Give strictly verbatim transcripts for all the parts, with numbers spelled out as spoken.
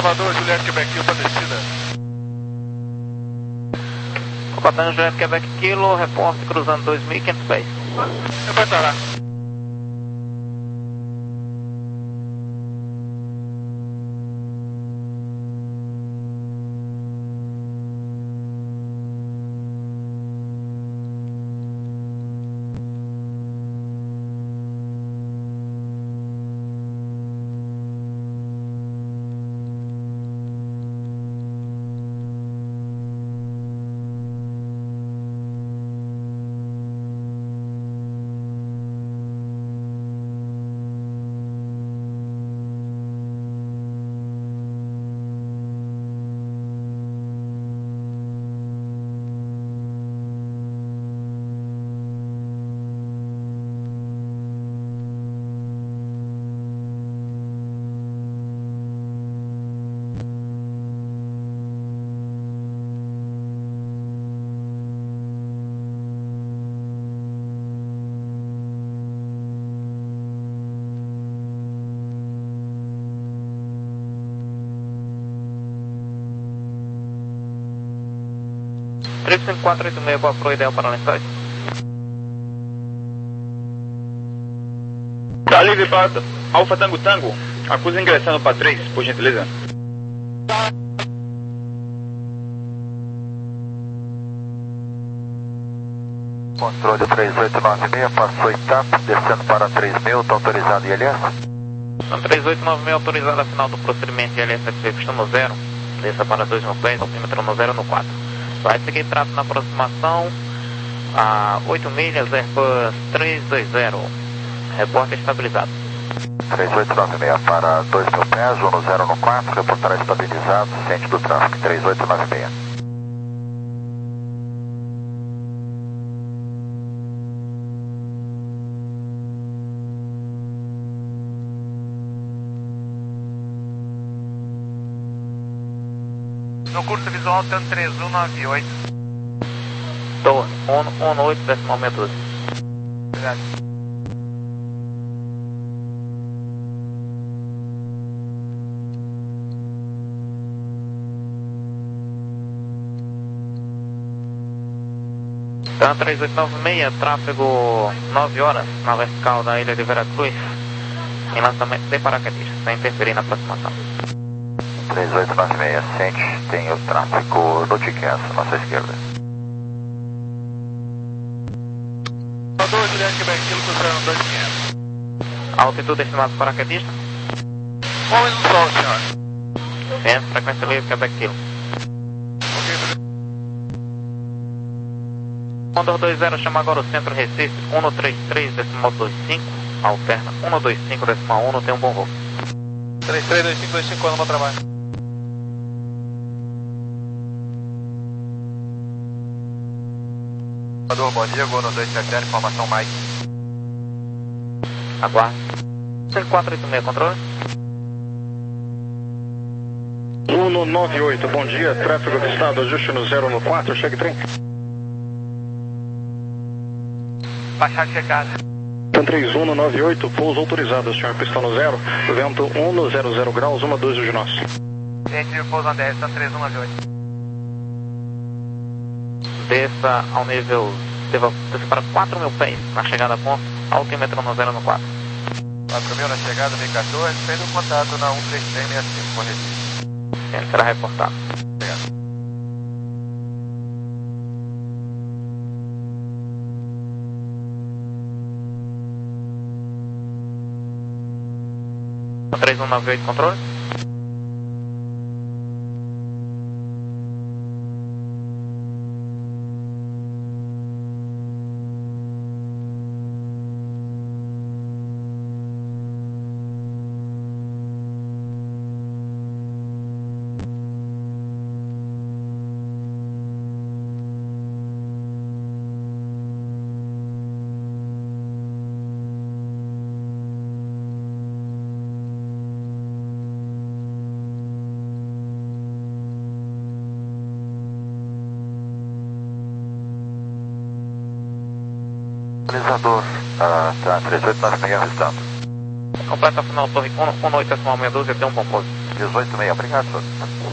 Salvador, Juliette, Quebec, Kilo, para descida. Comandante Juliette, Quebec, Kilo, reporte cruzando dois mil e quinhentos pés. Eu vou entrar lá. três cinco quatro oito seis, boa pro ideal para a mensagem. Tá livre para Alfa Tango Tango. Acusa ingressando para três, por gentileza. Controle três oito nove seis, passou etapa, descendo para três mil, está autorizado I L S? três oito nove seis, autorizado a final do procedimento I L S satisfeito no zero. Desça para dois mil pés, altímetro no zero no quatro. Vai seguir trato na aproximação a oito milhas, Airbus trezentos e vinte. Reporte estabilizado. três oito nove seis para dois mil pés, um no zero no quatro, reportará estabilizado, ciente do tráfego, três oito nove seis. No curso visual, tanto três um nove oito. Torre, um um oito, decimal meia dúzia. Obrigado. Então, três oito nove seis, tráfego nove horas na vertical da ilha de Veracruz, em lançamento de paraquedistas, sem interferir na aproximação. três oito nove seis, ciente, tem o tráfego no Tiquença, nossa esquerda. Salvador, Juliette, Quebec, Kilo, cruzando dois mil e quinhentos. Altitude estimada do paraquedista? Homem no sol, senhor. Centro, frequência livre, Quebec, Kilo. Condor dois zero, chama agora o centro Recife, um três três, decimal dois cinco, alterna, um dois cinco, decimal um, tem um bom voo. três três dois cinco dois cinco, no meu trabalho. Salvador, bom dia, Gono dois sete zero, informação Mike. Aguarde. cinco quatro oito seis, controle. Uno nove oito, bom dia, tráfego avistado, ajuste no zero no quatro, chegue trem. Baixar de chegada. três um nove oito, pouso autorizado, senhor, pistão no zero, vento um no zero zero graus, uma doze de nós. Gente, pouso na dez, tanto três um nove oito. Desça ao nível, desça para quatro mil pés, na chegada a ponto, altímetro no zero no quatro. quatro mil na chegada, V quatorze, fez um contato na um três três seis cinco, correto. Sim, será reportado. Obrigado. três um nove oito, controle. Organizador, ah, tá, três oito nove seis avistando. Completa a final torre um oito, decimal meia dúzia, tem um bom pouso. dezoito meia, obrigado, senhor.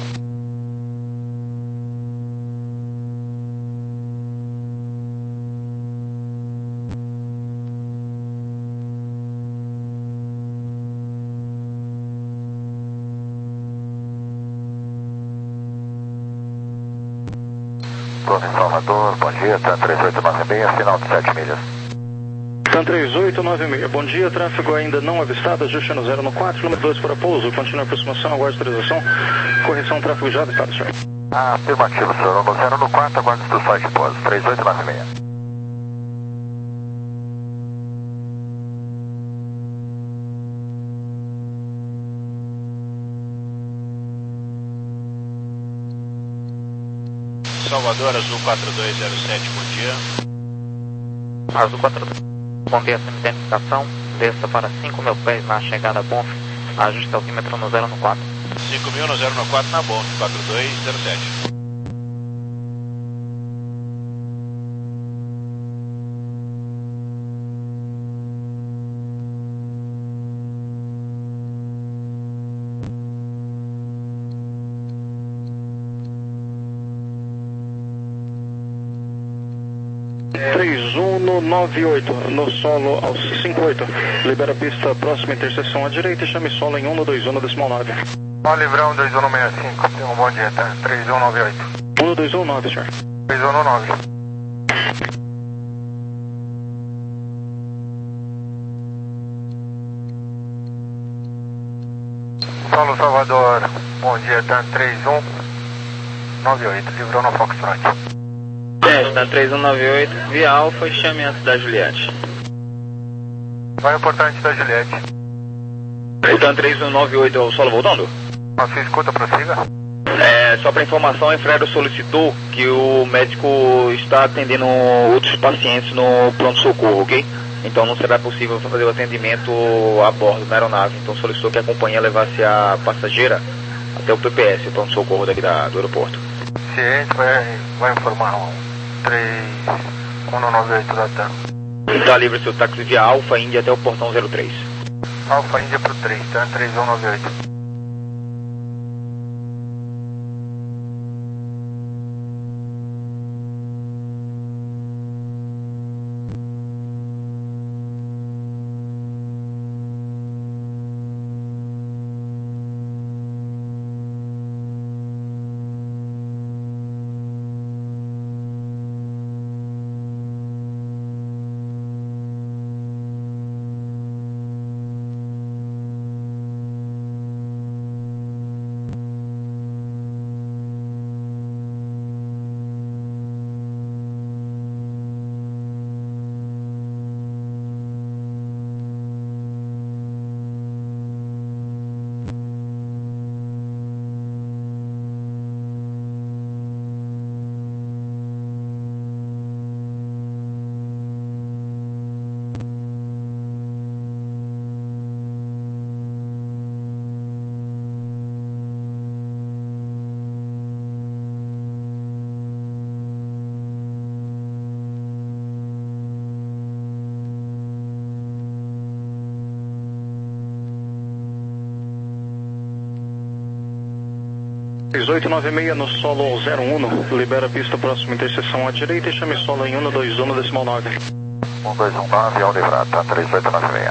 Pronto em Salvador, bom dia, TAM três oito nove seis, final de sete milhas. TAM três oito nove seis, bom dia, tráfego ainda não avistado, ajuste no zero no quatro, quilômetro dois para pouso, continua a aproximação, aguarde autorização, correção, tráfego já avistado, senhor. Afirmativo, senhor, no zero no quatro, aguarde instruções de pouso, três oito nove seis. Salvador, Azul quatro dois zero sete, bom dia. Azul quatro dois, bom dia, sem identificação, desça para cinco mil pés na chegada Bonf, ajuste altímetro no zero no quatro. cinco mil no zero no quatro na Bonf, quatro dois zero sete. três um no nove oito, no solo aos cinco oito, libera a pista próxima interseção à direita e chame solo em um no dois um no decimal nove. Ó, Livrão dois um no sessenta e cinco, tenha um bom dia, tá? três um nove oito. um no dois um nove, senhor. três um no nove. Solo Salvador, bom dia, tá? três um nove oito, Livrão no Foxtrot. TAM três um nove oito, via Alfa, chame antes da Juliette. Vai reportar antes da Juliette. O TAM três um nove oito é o solo voltando? Nossa, escuta, prossiga. É, só para informação, a Infraero solicitou que o médico está atendendo outros pacientes no pronto-socorro, ok? Então não será possível fazer o atendimento a bordo da aeronave. Então solicitou que a companhia levasse a passageira até o P P S, o pronto-socorro daqui da, do aeroporto. Ciente, vai, vai informar um três um nove oito da TAM. Está livre seu táxi via Alfa Índia até o portão zero três. Alfa Índia pro três, tá? três um nove oito. três oito nove seis no solo ao zero um, libera a pista próxima interseção à direita e chame solo em um no dois um no decimal nove. um dois um nove, ao livrado, TAM três oito nove seis.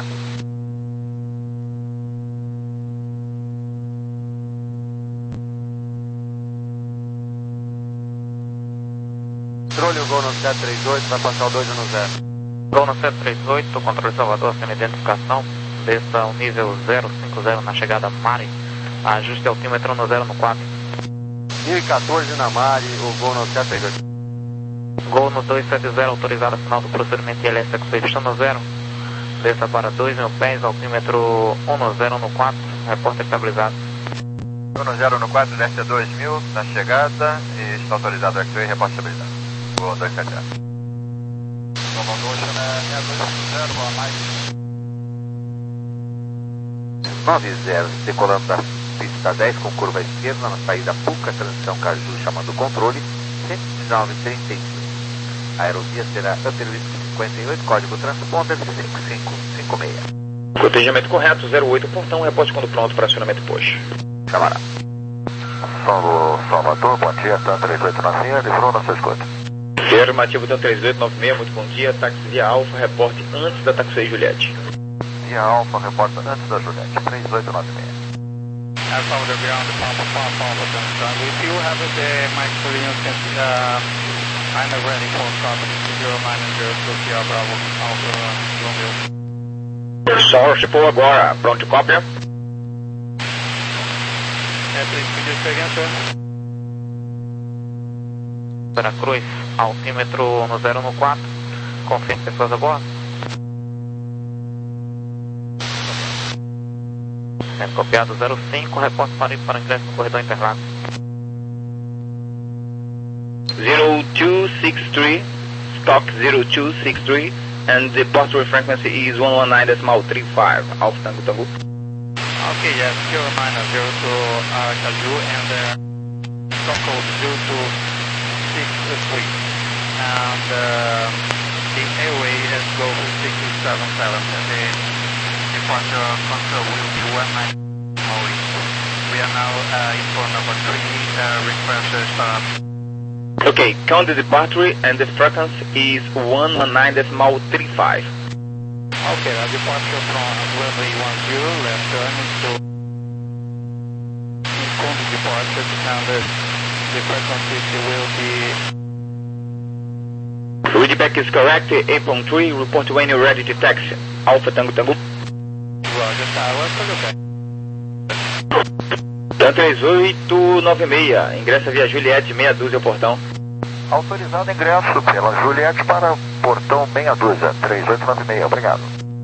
Controle o Gol no sete três oito, vai passar o dois no zero. Gol no sete três oito, controle Salvador, sem identificação, desça ao nível zero cinco zero na chegada Mari, ajuste altímetro no zero no quatro. mil e quatorze na Mari, o Gol no sete três oito. Gol no dois sete zero, autorizado final do procedimento I L S Expedition no zero, desça para dois mil pés, altímetro um no zero no quatro, repórter estabilizado. um no zero no quatro, desce a dois mil na chegada e está autorizado o X-Ray e repórter estabilizado. Gol dois sete zero. Salvador, chama seis dois zero, boa mais. nove zero, decolando da pista dez com curva esquerda na saída Puca, transição Caju, chamando o controle, cento e dezenove trinta e cinco. A aerovia será Upperwist cinquenta e oito, código transponder cinco cinco cinco seis. Cotejamento correto, zero oito, portão, reporte quando pronto para acionamento push. Camarada. Solo Salvador, bom dia, TAM três oito nove seis, livrou na sua escuta. Afirmativo, TAM três oito nove seis, muito bom dia, táxi Via Alfa, reporte antes da taxi Juliette. Via Alfa, reporta antes da Juliette, três oito nove seis. Alfa, the ground, Papa, Papa, Alpha, Tango. If you have the Mike Williams, uh, I'm ready for company, zero nine zero two, Sierra Bravo, Alpha, Romeo. Source for agora, pronto, cópia. Yeah, please, could you say again, sir? Veracruz, altímetro no zero no quatro, confirme pessoas a bordo. Sendo copiado zero cinco, reporte para ir para ingresso no corredor Interlagos. zero two six three, stock zero two six three, and the departure frequency is one one nine point three five, Alpha Tango Tango. Okay, yes, zero nine zero to Aracaju, and uh, stock code zero two six three. And uh, the airway is Global six seven seven, and the departure control will be one nine zero. We are now uh, in for number three, uh, request to start. Okay, count the departure and the frequency is one one nine point three five. Okay, the departure from runway one zero, left turn into inform the departure and the, the frequency will be... Readback is correct, eight point three, report when you're ready to taxi. Alpha Tango Tango. Roger, tower, okay. TAM três oito nove seis, ingressa via Juliette, meia dúzia, portão. Autorizado ingresso pela Juliette para portão meia dúzia, três oito nove seis, obrigado.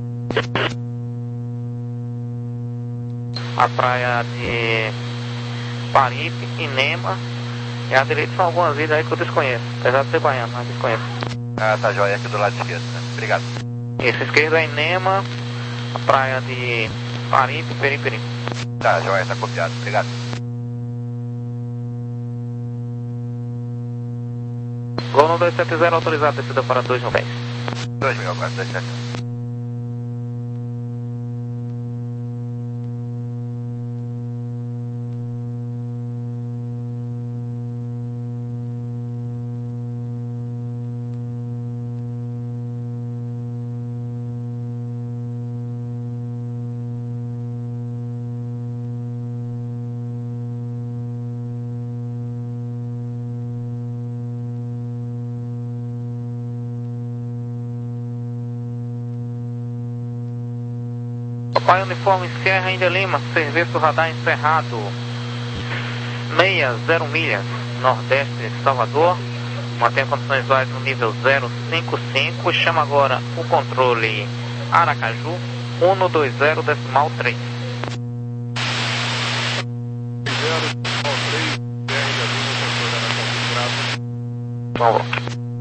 A praia de Paripe, Inema e a direita são algumas ilhas aí que eu desconheço, apesar de ser baiano, mas desconheço. Ah, tá joia, aqui do lado esquerdo, né? Obrigado. Esse esquerdo é Inema, a praia de Paripe, Periperi. Tá joia, tá copiado, obrigado. Gol no dois sete zero, autorizado, descida para dois mil e dez. dois mil, quatro dois sete. Pai Uniforme Sierra Índia Lima, serviço radar encerrado, seis zero milhas, nordeste de Salvador, mantém condições visuais no nível zero cinco cinco, chama agora o controle Aracaju, cento e vinte decimal três. Vamos lá.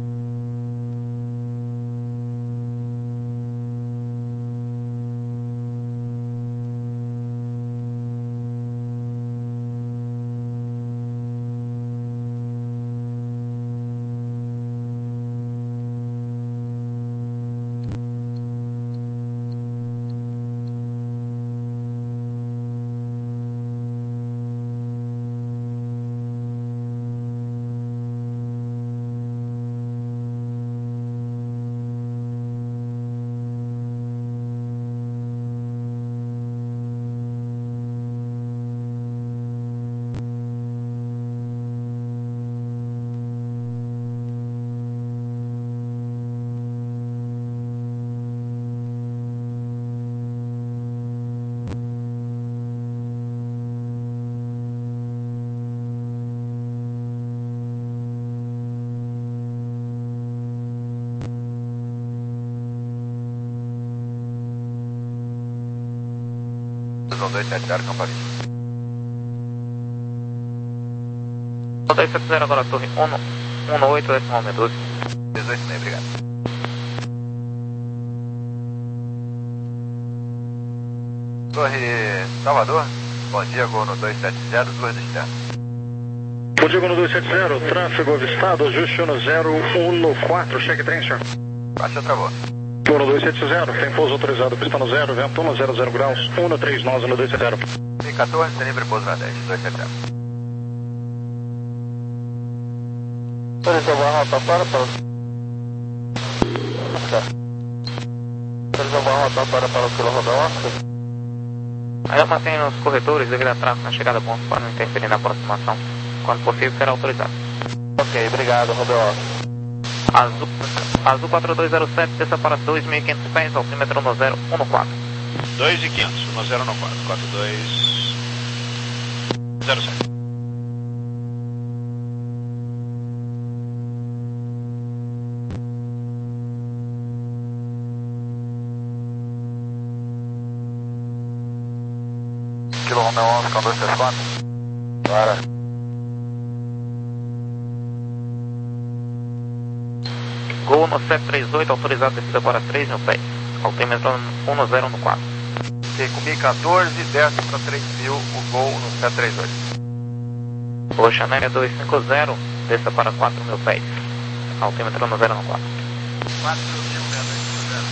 dois sete zero, Campari. dois sete zero agora, torre um oito, decimal doze. dezoito e meio, obrigado. Torre Salvador, bom dia, gol no dois sete zero, duas do externo. Bom dia, gol no dois sete zero, tráfego avistado, ajuste no zero um quatro, cheque trem, senhor. Baixa travou. Gol no dois sete zero, tem pouso autorizado, pista no zero, vento no zero zero graus, um três nove no dois sete zero. Fica quatorze, tem livre pouso na dez, dois sete zero. Autorizou a rotatória para... Autorizou a rotatória para o quilo Romeu Oscar. Ainda mantém os corredores devido a tráfego na chegada a ponto para não interferir na aproximação. Quando possível, será autorizado. Ok, obrigado, Romeu Oscar. Azul, Azul quatro dois zero sete, desça para dois mil e quinhentos pés, altímetro um zero um quatro. dois mil e quinhentos, um zero um quatro, quatro dois zero sete. Kilo Romeo Oscar dois três quatro. Para. Gol no sete três oito, autorizado descida para três mil pés, altímetro um zero um quatro. Ok, comigo quatorze, desce para três mil, o Gol no sete três oito. Oceanéia dois cinco zero, desça para quatro mil pés, altímetro um zero um quatro. quatro mil, dois cinco zero.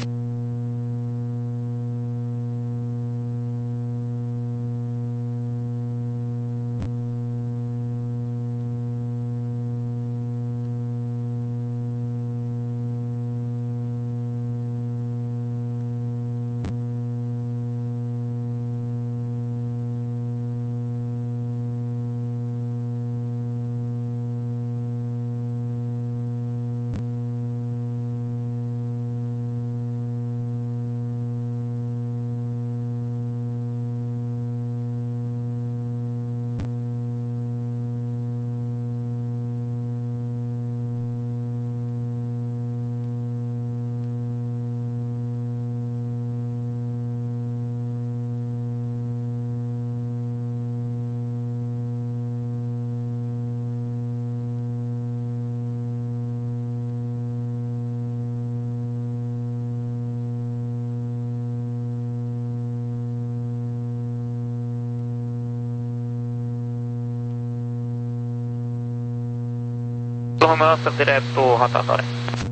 Romeo Oscar direto rotatória.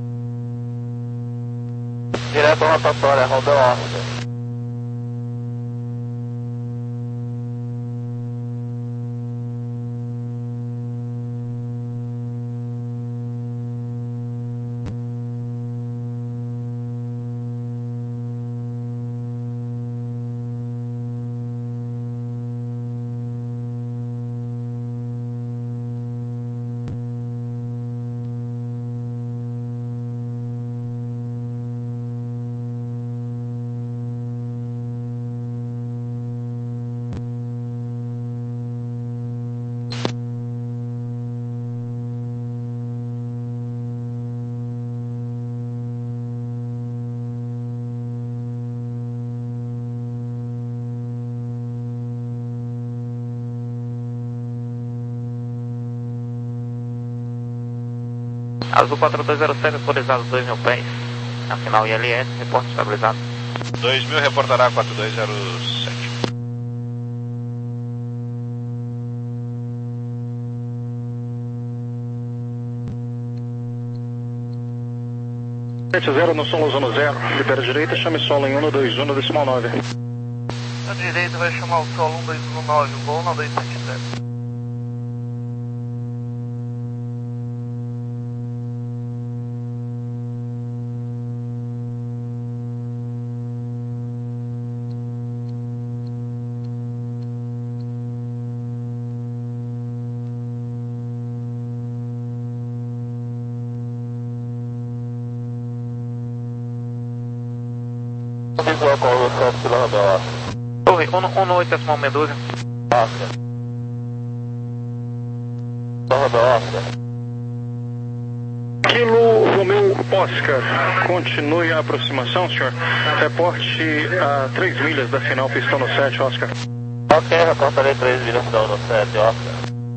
Direto rotatória, Romeu Oscar. Azul quatro dois zero sete, autorizado dois mil pés. Na final I L S, reporte estabilizado. dois mil reportará quatro dois zero sete. sete zero no solo zona zero, libera a direita, chame solo em um dois um decimal nove. A direita vai chamar o solo um dois um nove, o Gol na dois sete sete. Visual com o sete kilo Romeu Oscar. Torre um oito decimal Medusa. Oscar. Romeu Oscar. Kilo Romeu Oscar, continue a aproximação, senhor. Reporte a três milhas da final, pistão no sete, Oscar. Ok, reportarei três milhas no sete, Oscar.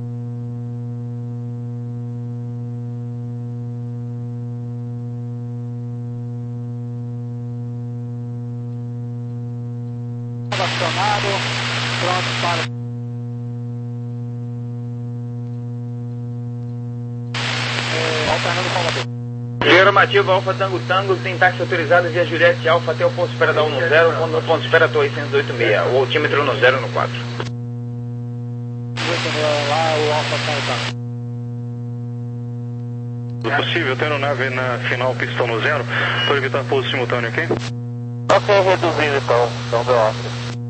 Acionado, pronto para... Alternando com a Afirmativo, Alfa Tango Tango, tem táxi autorizado via Juliette Alfa até o ponto de espera da um no zero, no ponto de espera da oitocentos e oitenta e seis, o altímetro no zero no quatro. Lá o Alfa Tango Tango. Possível, tendo nave na final pistão no zero, para evitar pouso simultâneo, ok? Ok, reduzido então, então deu Oscar.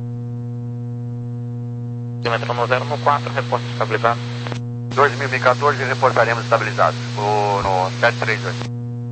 Altímetro no zero no quatro, reporte estabilizado. dois mil e quatorze reportaremos estabilizados, o, no sete três oito.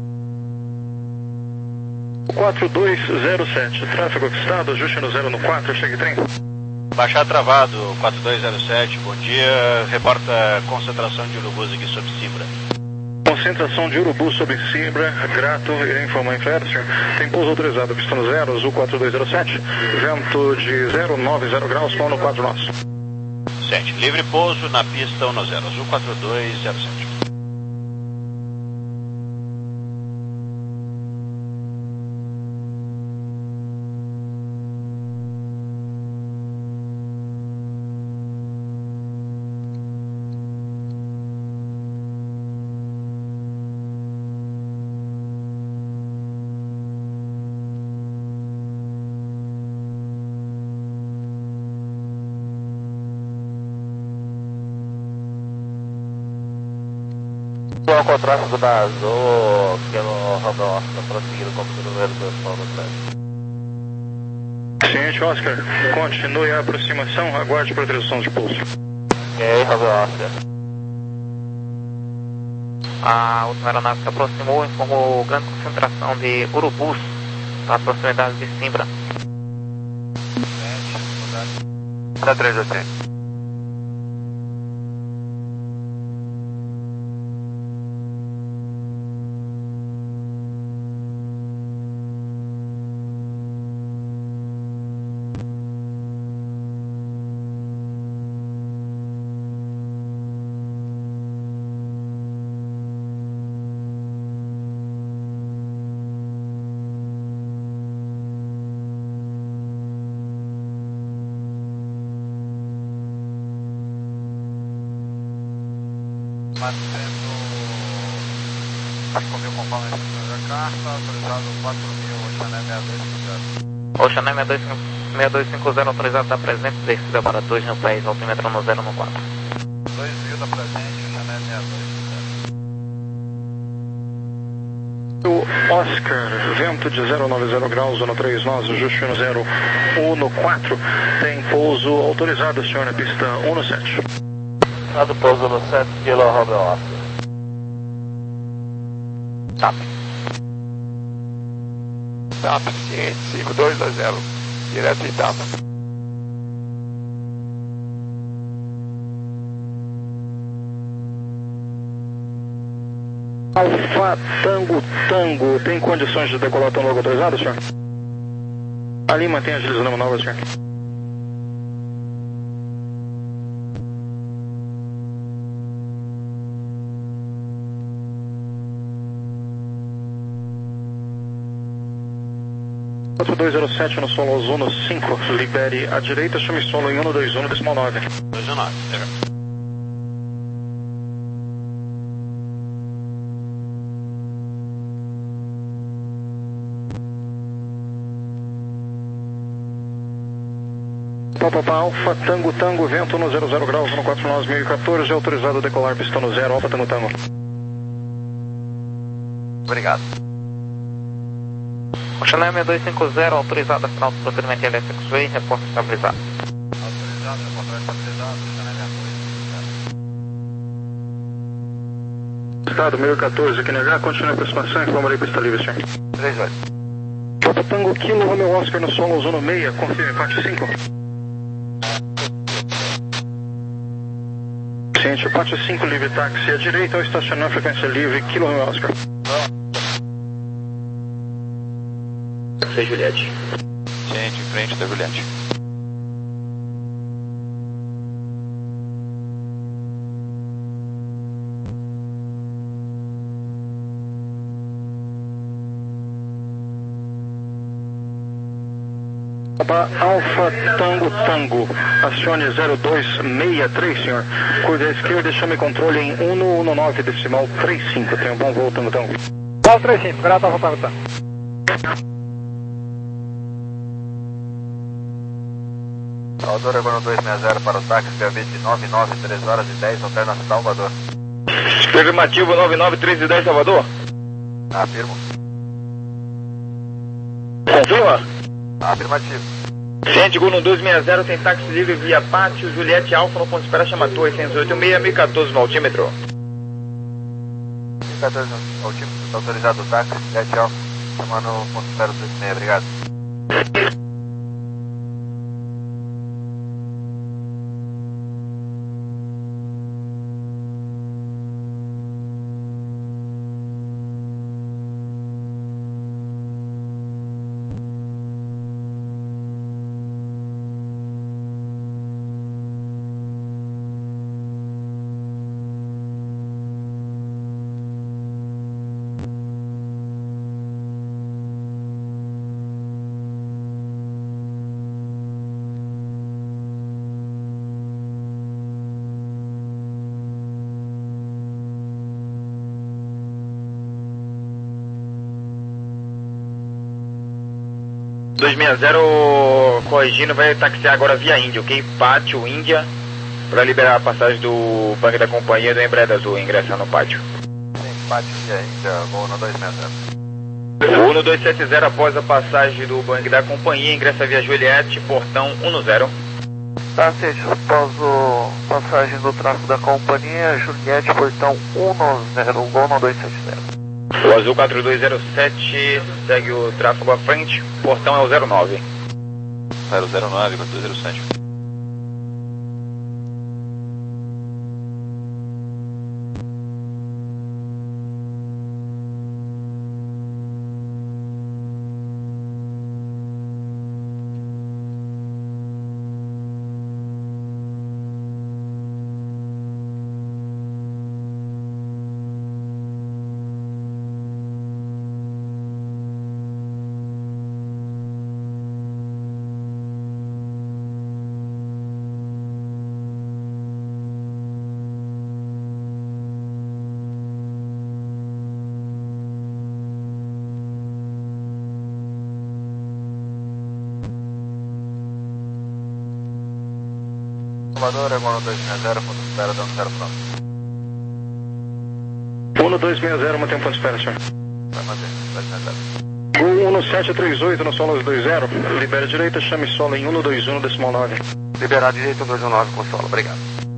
quatro dois zero sete, tráfego avistado, ajuste no zero no quatro, chegue trem. Baixar travado, quatro dois zero sete, bom dia, reporta concentração de urubus aqui sobre Simbra. Concentração de urubu sobre Simbra, grato, irei informar em férias, senhor. Tem pouso autorizado, pista no zero, azul quatro dois zero sete, vento de zero nove zero graus, pau no quatro nós. sete, livre pouso na pista um no zero, azul quatro dois zero sete. O contrato da Azul, pelo Randon Oscar, prosseguindo como número dois, Paulo Clássico. Ciente, Oscar, continue a aproximação, aguarde para redução de pulso. Ok, Randon Oscar. A última aeronave se aproximou e informou grande concentração de urubus na proximidade de Simbra. sete três oito. Mantendo comigo conforme a instrução da carta, autorizado quatro mil, Oceané Oceané seis dois cinco zero, autorizado da presente, descida para dois no país, altímetro no zero no quatro. dois mil da presente, Oceané seis dois cinco zero. O Oscar, vento de zero nove zero graus, zona três nós, ajuste no zero um no quatro, tem pouso autorizado, senhor, na pista um no sete. Dado pouso no sete, kilo Randon Oscar. Tap. Tap, ciente, cinco dois dois zero, direto em Tap. Alfa Tango Tango, tem condições de decolar tão logo autorizado, senhor? Ali mantém agilizando a manobra, senhor. quatro dois zero sete no solo ozono cinco, libere à direita, chame solo em um dois um, decimal nove. dois nove, legal. Papa Alfa Tango Tango, vento no zero zero graus, no quatro nós, mil e quatorze, autorizado a decolar, pistão no zero, Alfa Tango Tango. Obrigado. Oceané seis dois cinco zero, autorizado a final do procedimento L S X-Way, reporte estabilizado. Autorizado, reportar estabilizado, Oceané seis dois cinco zero. Estado mil e quatorze, aqui na H, continue a aproximação, informarei pista livre, senhor. três oito. Papa Tango Kilo, Romeo Oscar no solo ozono seis, confirme, parte cinco. Ciente, parte cinco, livre táxi à direita, ao estacionar, frequência livre, Kilo Romeo Oscar. Taxi Juliette. Ciente, em frente da Juliette. Papa Alfa Tango Tango, acione zero dois seis três, senhor. Curva à esquerda, chame controle em um um nove decimal trinta e cinco. Tenha um bom voo, Tango Tango. nove três cinco, grato, Alfa Tango Tango. Salvador, Eguano dois seis zero para o táxi, P V de nove nove, três horas e dez, alterna Salvador. Afirmativo nove nove, três e dez, Salvador. Afirmo. Confirma? Afirmativo. Gente, Gol no dois seis zero, tem táxi livre via Pátio, Juliette Alfa, no ponto de espera, chama Torre oito oito seis, mil e quatorze no altímetro. mil e quatorze no altímetro, está autorizado o táxi, Juliette Alfa, chamando o ponto de espera dois seis, obrigado. dois seis zero, corrigindo, vai taxiar agora via Índia, ok? Pátio, Índia, para liberar a passagem do banco da companhia do Embraer Azul, ingressar no pátio. Sim, Pátio via Índia, voo no dois seis zero. Voo no dois sete zero, após a passagem do banco da companhia, ingressa via Juliette, portão um zero. Tá, seja, após a passagem do tráfego da companhia, Juliette, portão um zero, voo no dois sete zero. O Azul quatro dois zero sete segue o tráfego à frente, portão é o zero nove. zero zero nove, quatro dois zero sete. Salvador, Eguano dois seis zero, ponto de espera, dando zero pronto. um dois seis zero, mantém um ponto de espera, senhor. Vai manter, dois seis zero. Gol um sete três oito no solo dois zero, libera direita, chame solo em um dois um, decimal nove. Liberar direito um dois um nove com solo, obrigado.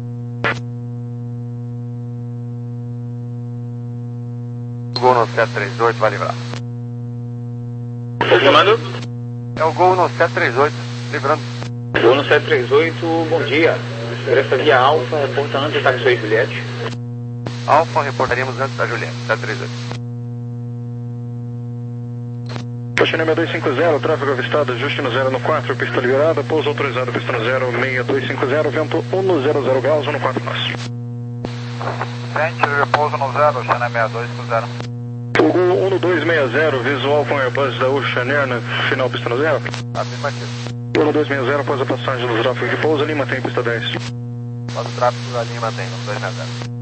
Gol no sete três oito, vai livrar. Confirmando? É o Gol no sete três oito, livrando. Gol no sete três oito, bom dia. Ingressa via Alfa, reporta antes, táxi oito Juliette. Alfa, reportaríamos antes da Juliette, sete três oito. Coxa número dois cinco zero, tráfego avistado, ajuste no zero no quatro, pista liberada, pouso autorizado, pista no zero, seis dois cinco zero, vento um zero zero graus, um no quatro nós. Gente, repouso no zero, China seis dois cinco zero. O Gol um dois seis zero, visual com Airbus da Oceanair, na final pista no zero. Afirmativo. um dois seis zero, após a passagem do tráfego de pouso, Lima tem pista dez. Após o tráfego da Lima tem, no dois seis zero.